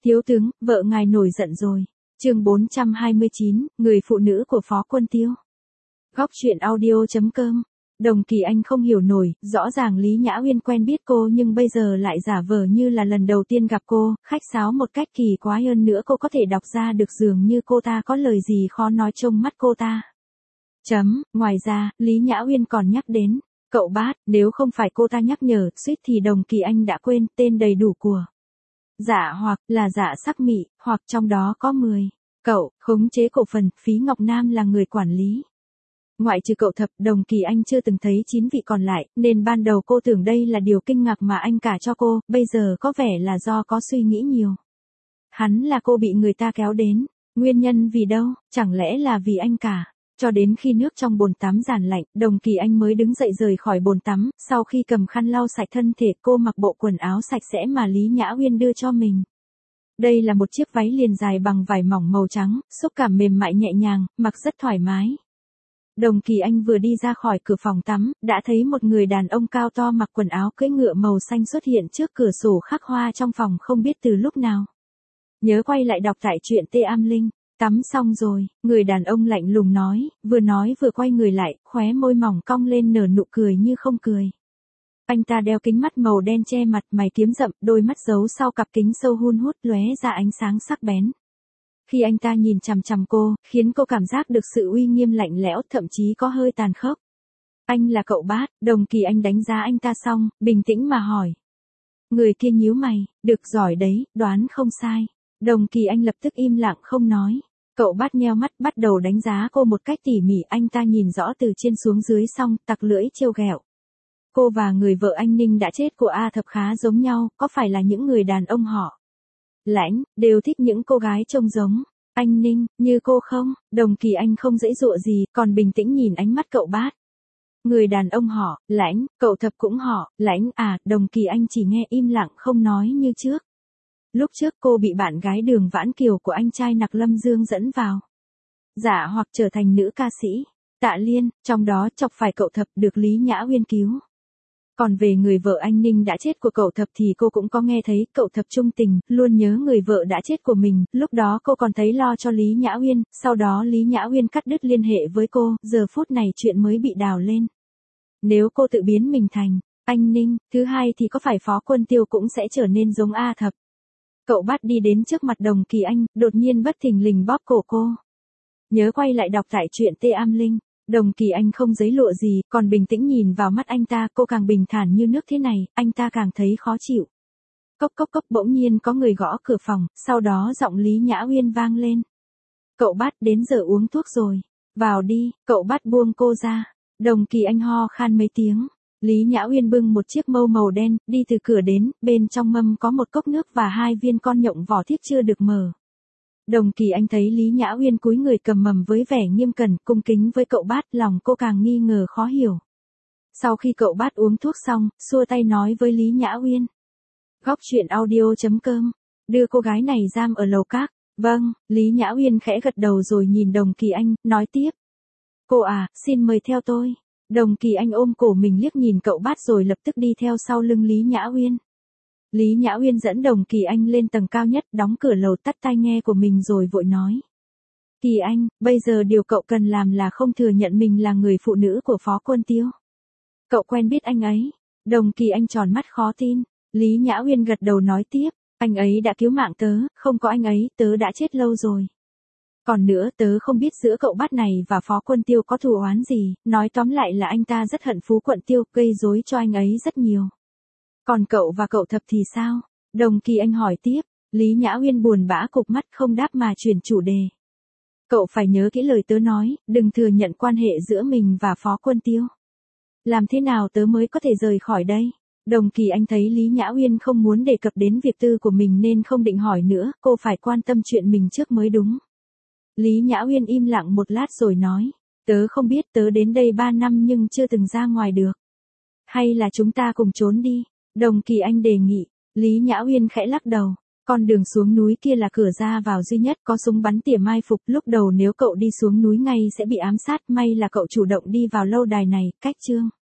Thiếu tướng, vợ ngài nổi giận rồi. Chương 429, người phụ nữ của Phó Quân Tiêu. Góc truyện audio.com. Đồng Kỳ Anh không hiểu nổi, rõ ràng Lý Nhã Uyên quen biết cô nhưng bây giờ lại giả vờ như là lần đầu tiên gặp cô, khách sáo một cách kỳ quái hơn nữa cô có thể đọc ra được dường như cô ta có lời gì khó nói trong mắt cô ta. Ngoài ra, Lý Nhã Uyên còn nhắc đến, cậu Bát, nếu không phải cô ta nhắc nhở, suýt thì Đồng Kỳ Anh đã quên tên đầy đủ của Dạ hoặc là Dạ Sắc Mị, hoặc trong đó có 10. Cậu, khống chế cổ phần, Phí Ngọc Nam là người quản lý. Ngoại trừ cậu Thập, Đồng Kỳ Anh chưa từng thấy 9 vị còn lại, nên ban đầu cô tưởng đây là điều kinh ngạc mà anh cả cho cô, bây giờ có vẻ là do có suy nghĩ nhiều. Hắn là cô bị người ta kéo đến, nguyên nhân vì đâu, chẳng lẽ là vì anh cả. Cho đến khi nước trong bồn tắm giàn lạnh, Đồng Kỳ Anh mới đứng dậy rời khỏi bồn tắm, sau khi cầm khăn lau sạch thân thể cô mặc bộ quần áo sạch sẽ mà Lý Nhã Uyên đưa cho mình. Đây là một chiếc váy liền dài bằng vải mỏng màu trắng, xúc cảm mềm mại nhẹ nhàng, mặc rất thoải mái. Đồng Kỳ Anh vừa đi ra khỏi cửa phòng tắm, đã thấy một người đàn ông cao to mặc quần áo cưỡi ngựa màu xanh xuất hiện trước cửa sổ khắc hoa trong phòng không biết từ lúc nào. Nhớ quay lại đọc tại truyện Tê Am Linh. Tắm xong rồi, người đàn ông lạnh lùng nói vừa quay người lại, khóe môi mỏng cong lên nở nụ cười như không cười. Anh ta đeo kính mắt màu đen che mặt, mày kiếm rậm, đôi mắt giấu sau cặp kính sâu hun hút lóe ra ánh sáng sắc bén. Khi anh ta nhìn chằm chằm cô, khiến cô cảm giác được sự uy nghiêm lạnh lẽo, thậm chí có hơi tàn khốc. Anh là cậu Bát, Đồng Kỳ Anh đánh giá anh ta xong, bình tĩnh mà hỏi. Người kia nhíu mày, được giỏi đấy, đoán không sai. Đồng Kỳ Anh lập tức im lặng không nói. Cậu Bát nheo mắt bắt đầu đánh giá cô một cách tỉ mỉ, anh ta nhìn rõ từ trên xuống dưới xong, tặc lưỡi trêu ghẹo. Cô và người vợ anh Ninh đã chết của A Thập khá giống nhau, có phải là những người đàn ông họ Lãnh, đều thích những cô gái trông giống anh Ninh, như cô không? Đồng Kỳ Anh không dễ dụa gì, còn bình tĩnh nhìn ánh mắt cậu Bát. Người đàn ông họ Lãnh, cậu Thập cũng họ Lãnh à? Đồng Kỳ Anh chỉ nghe im lặng không nói như trước. Lúc trước cô bị bạn gái Đường Vãn Kiều của anh trai Nặc Lâm Dương dẫn vào Dạ hoặc trở thành nữ ca sĩ Tạ Liên, trong đó chọc phải cậu Thập được Lý Nhã Uyên cứu. Còn về người vợ anh Ninh đã chết của cậu Thập thì cô cũng có nghe thấy, cậu Thập trung tình, luôn nhớ người vợ đã chết của mình, lúc đó cô còn thấy lo cho Lý Nhã Uyên, sau đó Lý Nhã Uyên cắt đứt liên hệ với cô, giờ phút này chuyện mới bị đào lên. Nếu cô tự biến mình thành anh Ninh, thứ hai thì có phải Phó Quân Tiêu cũng sẽ trở nên giống A Thập. Cậu Bát đi đến trước mặt Đồng Kỳ Anh, đột nhiên bất thình lình bóp cổ cô. Nhớ quay lại đọc tại truyện Tê Am Linh. Đồng Kỳ Anh không giấy lụa gì, còn bình tĩnh nhìn vào mắt anh ta, cô càng bình thản như nước thế này, anh ta càng thấy khó chịu. Cốc cốc cốc, bỗng nhiên có người gõ cửa phòng, sau đó giọng Lý Nhã Uyên vang lên. Cậu Bát, đến giờ uống thuốc rồi. Vào đi. Cậu Bát buông cô ra. Đồng Kỳ Anh ho khan mấy tiếng. Lý Nhã Uyên bưng một chiếc mâu màu đen, đi từ cửa đến, bên trong mâm có một cốc nước và 2 viên con nhộng vỏ thiếc chưa được mở. Đồng Kỳ Anh thấy Lý Nhã Uyên cúi người cầm mầm với vẻ nghiêm cẩn, cung kính với cậu Bát, lòng cô càng nghi ngờ khó hiểu. Sau khi cậu Bát uống thuốc xong, xua tay nói với Lý Nhã Uyên. Góc truyện audio.com. Đưa cô gái này giam ở lầu các. Vâng, Lý Nhã Uyên khẽ gật đầu rồi nhìn Đồng Kỳ Anh, nói tiếp. Cô à, xin mời theo tôi. Đồng Kỳ Anh ôm cổ mình liếc nhìn cậu Bát rồi lập tức đi theo sau lưng Lý Nhã Uyên. Lý Nhã Uyên dẫn Đồng Kỳ Anh lên tầng cao nhất, đóng cửa lầu, tắt tai nghe của mình rồi vội nói. Kỳ Anh, bây giờ điều cậu cần làm là không thừa nhận mình là người phụ nữ của Phó Quân Tiêu. Cậu quen biết anh ấy. Đồng Kỳ Anh tròn mắt khó tin. Lý Nhã Uyên gật đầu nói tiếp. Anh ấy đã cứu mạng tớ, không có anh ấy, tớ đã chết lâu rồi. Còn nữa, tớ không biết giữa cậu Bát này và Phó Quân Tiêu có thù oán gì, nói tóm lại là anh ta rất hận Phú Quận Tiêu, gây rối cho anh ấy rất nhiều. Còn cậu và cậu Thập thì sao? Đồng Kỳ Anh hỏi tiếp. Lý Nhã Uyên buồn bã cụp mắt không đáp mà chuyển chủ đề. Cậu phải nhớ kỹ lời tớ nói, đừng thừa nhận quan hệ giữa mình và Phó Quân Tiêu. Làm thế nào tớ mới có thể rời khỏi đây? Đồng Kỳ Anh thấy Lý Nhã Uyên không muốn đề cập đến việc tư của mình nên không định hỏi nữa, cô phải quan tâm chuyện mình trước mới đúng. Lý Nhã Uyên im lặng một lát rồi nói. Tớ không biết, tớ đến đây 3 năm nhưng chưa từng ra ngoài được. Hay là chúng ta cùng trốn đi? Đồng Kỳ Anh đề nghị. Lý Nhã Uyên khẽ lắc đầu. Con đường xuống núi kia là cửa ra vào duy nhất, có súng bắn tỉa mai phục, lúc đầu nếu cậu đi xuống núi ngay sẽ bị ám sát, may là cậu chủ động đi vào lâu đài này, cách chương.